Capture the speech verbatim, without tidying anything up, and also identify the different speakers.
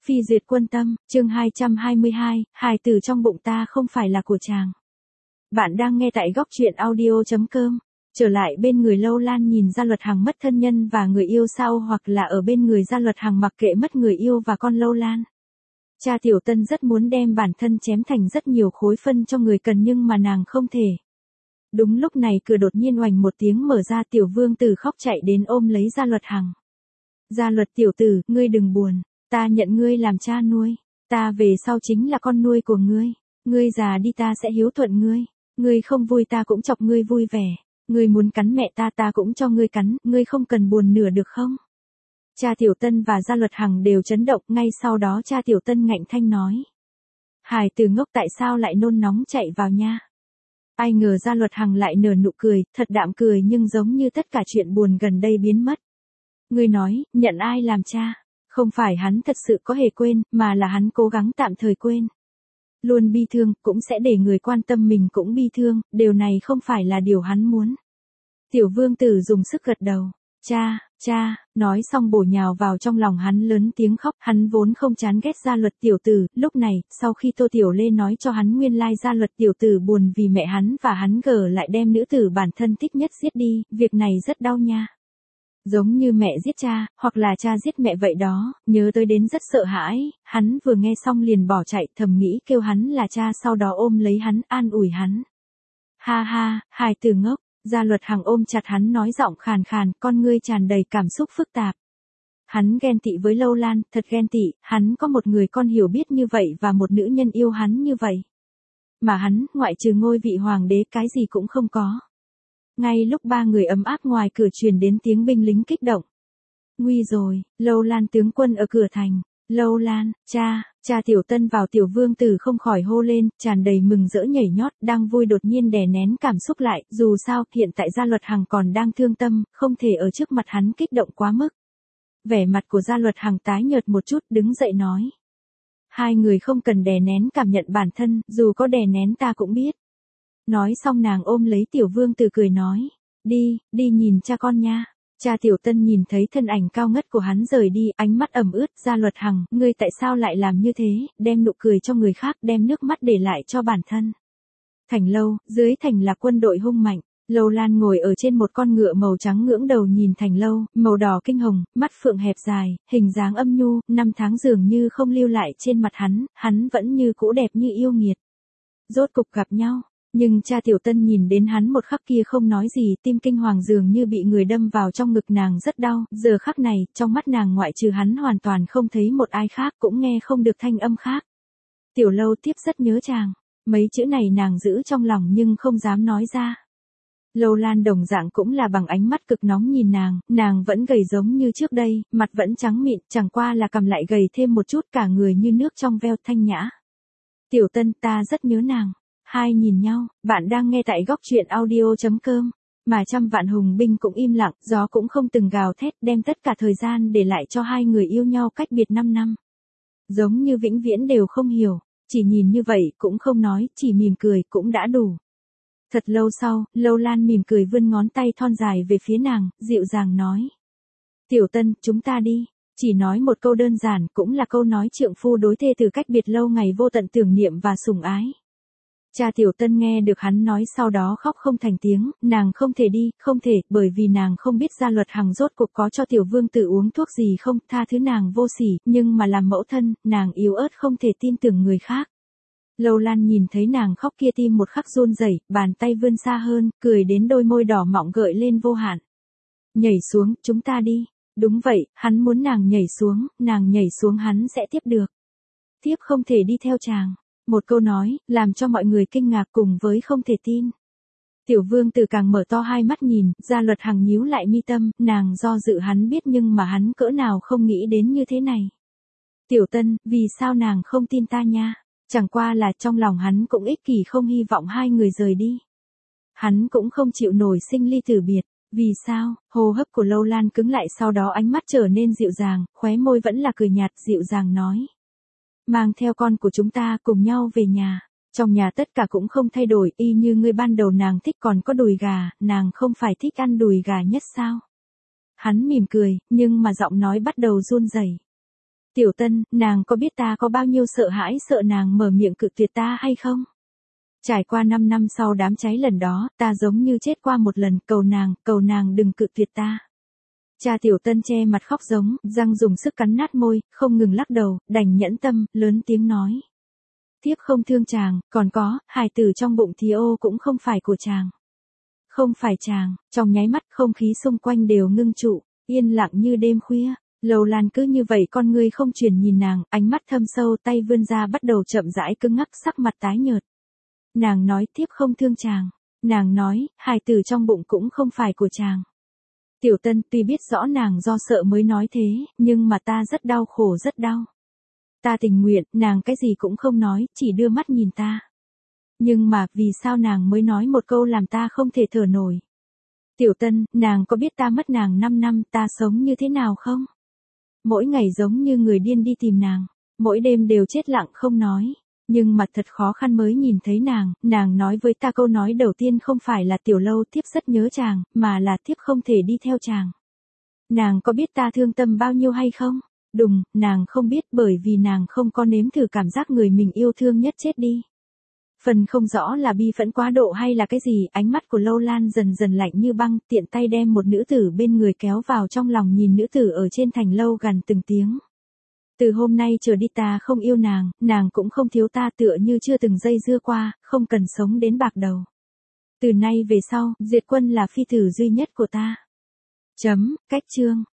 Speaker 1: Phi duyệt quân tâm, chương hai trăm hai mươi hai, hài tử trong bụng ta không phải là của chàng. Bạn đang nghe tại góc truyện audio.com. Trở lại bên người Lâu Lan nhìn Gia Luật Hằng mất thân nhân và người yêu sao, hoặc là ở bên người Gia Luật Hằng mặc kệ mất người yêu và con Lâu Lan. Cha Tiểu Tân rất muốn đem bản thân chém thành rất nhiều khối phân cho người cần, nhưng mà nàng không thể. Đúng lúc này cửa đột nhiên oành một tiếng mở ra, Tiểu Vương Tử khóc chạy đến ôm lấy Gia Luật Hằng. Gia Luật tiểu tử, ngươi đừng buồn. Ta nhận ngươi làm cha nuôi, ta về sau chính là con nuôi của ngươi, ngươi già đi ta sẽ hiếu thuận ngươi, ngươi không vui ta cũng chọc ngươi vui vẻ, ngươi muốn cắn mẹ ta ta cũng cho ngươi cắn, ngươi không cần buồn nửa được không? Cha Tiểu Tân và Gia Luật Hằng đều chấn động, ngay sau đó cha Tiểu Tân ngạnh thanh nói. Hài tử ngốc tại sao lại nôn nóng chạy vào nha? Ai ngờ Gia Luật Hằng lại nở nụ cười, thật đạm cười nhưng giống như tất cả chuyện buồn gần đây biến mất. Ngươi nói, nhận ai làm cha? Không phải hắn thật sự có hề quên, mà là hắn cố gắng tạm thời quên. Luôn bi thương, cũng sẽ để người quan tâm mình cũng bi thương, điều này không phải là điều hắn muốn. Tiểu Vương Tử dùng sức gật đầu. Cha, cha, nói xong bổ nhào vào trong lòng hắn lớn tiếng khóc, hắn vốn không chán ghét Gia Luật tiểu tử, lúc này, sau khi Tô Tiểu Lê nói cho hắn nguyên lai Gia Luật tiểu tử buồn vì mẹ hắn và hắn gờ lại đem nữ tử bản thân thích nhất giết đi, việc này rất đau nha. Giống như mẹ giết cha, hoặc là cha giết mẹ vậy đó, nhớ tới đến rất sợ hãi, hắn vừa nghe xong liền bỏ chạy, thầm nghĩ kêu hắn là cha, sau đó ôm lấy hắn, an ủi hắn. Ha ha, hài tử ngốc, Gia Luật Hằng ôm chặt hắn nói giọng khàn khàn, con ngươi tràn đầy cảm xúc phức tạp. Hắn ghen tị với Lâu Lan, thật ghen tị, hắn có một người con hiểu biết như vậy và một nữ nhân yêu hắn như vậy. Mà hắn, ngoại trừ ngôi vị hoàng đế cái gì cũng không có. Ngay lúc ba người ấm áp ngoài cửa truyền đến tiếng binh lính kích động. Nguy rồi, Lâu Lan tướng quân ở cửa thành. Lâu Lan, cha, cha Tiểu Tân vào Tiểu Vương Tử không khỏi hô lên, tràn đầy mừng rỡ nhảy nhót, đang vui đột nhiên đè nén cảm xúc lại, dù sao, hiện tại Gia Luật Hằng còn đang thương tâm, không thể ở trước mặt hắn kích động quá mức. Vẻ mặt của Gia Luật Hằng tái nhợt một chút, đứng dậy nói. Hai người không cần đè nén cảm nhận bản thân, dù có đè nén ta cũng biết. Nói xong nàng ôm lấy Tiểu Vương Tử cười nói, đi, đi nhìn cha con nha. Cha Tiểu Tân nhìn thấy thân ảnh cao ngất của hắn rời đi, ánh mắt ẩm ướt. Gia Luật Hằng, ngươi tại sao lại làm như thế, đem nụ cười cho người khác, đem nước mắt để lại cho bản thân. Thành Lâu, dưới thành là quân đội hung mạnh. Lâu Lan ngồi ở trên một con ngựa màu trắng ngưỡng đầu nhìn Thành Lâu, màu đỏ kinh hồng, mắt phượng hẹp dài, hình dáng âm nhu, năm tháng dường như không lưu lại trên mặt hắn, hắn vẫn như cũ đẹp như yêu nghiệt. Rốt cục gặp nhau. Nhưng cha Tiểu Tân nhìn đến hắn một khắc kia không nói gì, tim kinh hoàng dường như bị người đâm vào trong ngực, nàng rất đau, giờ khắc này, trong mắt nàng ngoại trừ hắn hoàn toàn không thấy một ai khác, cũng nghe không được thanh âm khác. Tiểu Lâu tiếp rất nhớ chàng, mấy chữ này nàng giữ trong lòng nhưng không dám nói ra. Lâu Lan đồng dạng cũng là bằng ánh mắt cực nóng nhìn nàng, nàng vẫn gầy giống như trước đây, mặt vẫn trắng mịn, chẳng qua là cằm lại gầy thêm một chút, cả người như nước trong veo thanh nhã. Tiểu Tân, ta rất nhớ nàng. Hai nhìn nhau, bạn đang nghe tại góc truyện audio.com, mà trăm vạn hùng binh cũng im lặng, gió cũng không từng gào thét, đem tất cả thời gian để lại cho hai người yêu nhau cách biệt năm năm. Giống như vĩnh viễn đều không hiểu, chỉ nhìn như vậy cũng không nói, chỉ mỉm cười cũng đã đủ. Thật lâu sau, Lâu Lan mỉm cười vươn ngón tay thon dài về phía nàng, dịu dàng nói. Tiểu Tân, chúng ta đi. Chỉ nói một câu đơn giản, cũng là câu nói trượng phu đối thê từ cách biệt lâu ngày vô tận tưởng niệm và sủng ái. Cha Tiểu Tân nghe được hắn nói sau đó khóc không thành tiếng, nàng không thể đi, không thể, bởi vì nàng không biết Gia Luật Hằng rốt cuộc có cho Tiểu Vương Tử uống thuốc gì không, tha thứ nàng vô sỉ, nhưng mà làm mẫu thân, nàng yếu ớt không thể tin tưởng người khác. Lâu Lan nhìn thấy nàng khóc kia tim một khắc run rẩy, bàn tay vươn xa hơn, cười đến đôi môi đỏ mọng gợi lên vô hạn. Nhảy xuống, chúng ta đi. Đúng vậy, hắn muốn nàng nhảy xuống, nàng nhảy xuống hắn sẽ tiếp được. Tiếp không thể đi theo chàng. Một câu nói, làm cho mọi người kinh ngạc cùng với không thể tin. Tiểu Vương Tử càng mở to hai mắt nhìn, Gia Luật Hằng nhíu lại mi tâm, nàng do dự hắn biết nhưng mà hắn cỡ nào không nghĩ đến như thế này. Tiểu Tân, vì sao nàng không tin ta nha? Chẳng qua là trong lòng hắn cũng ích kỷ không hy vọng hai người rời đi. Hắn cũng không chịu nổi sinh ly tử biệt. Vì sao? Hô hấp của Lâu Lan cứng lại, sau đó ánh mắt trở nên dịu dàng, khóe môi vẫn là cười nhạt, dịu dàng nói. Mang theo con của chúng ta cùng nhau về nhà. Trong nhà tất cả cũng không thay đổi, y như ngươi ban đầu nàng thích còn có đùi gà, nàng không phải thích ăn đùi gà nhất sao? Hắn mỉm cười, nhưng mà giọng nói bắt đầu run rẩy. Tiểu Tân, nàng có biết ta có bao nhiêu sợ hãi sợ nàng mở miệng cự tuyệt ta hay không? Trải qua năm năm sau đám cháy lần đó, ta giống như chết qua một lần, cầu nàng, cầu nàng đừng cự tuyệt ta. Cha Tiểu Tân che mặt khóc giống, răng dùng sức cắn nát môi, không ngừng lắc đầu, đành nhẫn tâm, lớn tiếng nói. Thiếp không thương chàng, còn có, hài tử trong bụng thì ô cũng không phải của chàng. Không phải chàng, trong nháy mắt không khí xung quanh đều ngưng trụ, yên lặng như đêm khuya. Lâu Lan cứ như vậy con ngươi không chuyển nhìn nàng, ánh mắt thâm sâu tay vươn ra bắt đầu chậm rãi cứng ngắc sắc mặt tái nhợt. Nàng nói thiếp không thương chàng. Nàng nói, hài tử trong bụng cũng không phải của chàng. Tiểu Tân tuy biết rõ nàng do sợ mới nói thế, nhưng mà ta rất đau khổ rất đau. Ta tình nguyện, nàng cái gì cũng không nói, chỉ đưa mắt nhìn ta. Nhưng mà, vì sao nàng mới nói một câu làm ta không thể thở nổi? Tiểu Tân, nàng có biết ta mất nàng năm năm ta sống như thế nào không? Mỗi ngày giống như người điên đi tìm nàng, mỗi đêm đều chết lặng không nói. Nhưng mà thật khó khăn mới nhìn thấy nàng, nàng nói với ta câu nói đầu tiên không phải là Tiểu Lâu thiếp rất nhớ chàng, mà là thiếp không thể đi theo chàng. Nàng có biết ta thương tâm bao nhiêu hay không? Đùng, nàng không biết bởi vì nàng không có nếm thử cảm giác người mình yêu thương nhất chết đi. Phần không rõ là bi phẫn quá độ hay là cái gì, ánh mắt của Lâu Lan dần dần lạnh như băng, tiện tay đem một nữ tử bên người kéo vào trong lòng nhìn nữ tử ở trên thành lâu gần từng tiếng. Từ hôm nay trở đi ta không yêu nàng, nàng cũng không thiếu ta tựa như chưa từng dây dưa qua, không cần sống đến bạc đầu. Từ nay về sau, Diệt Quân là phi tử duy nhất của ta. Chấm, cách chương.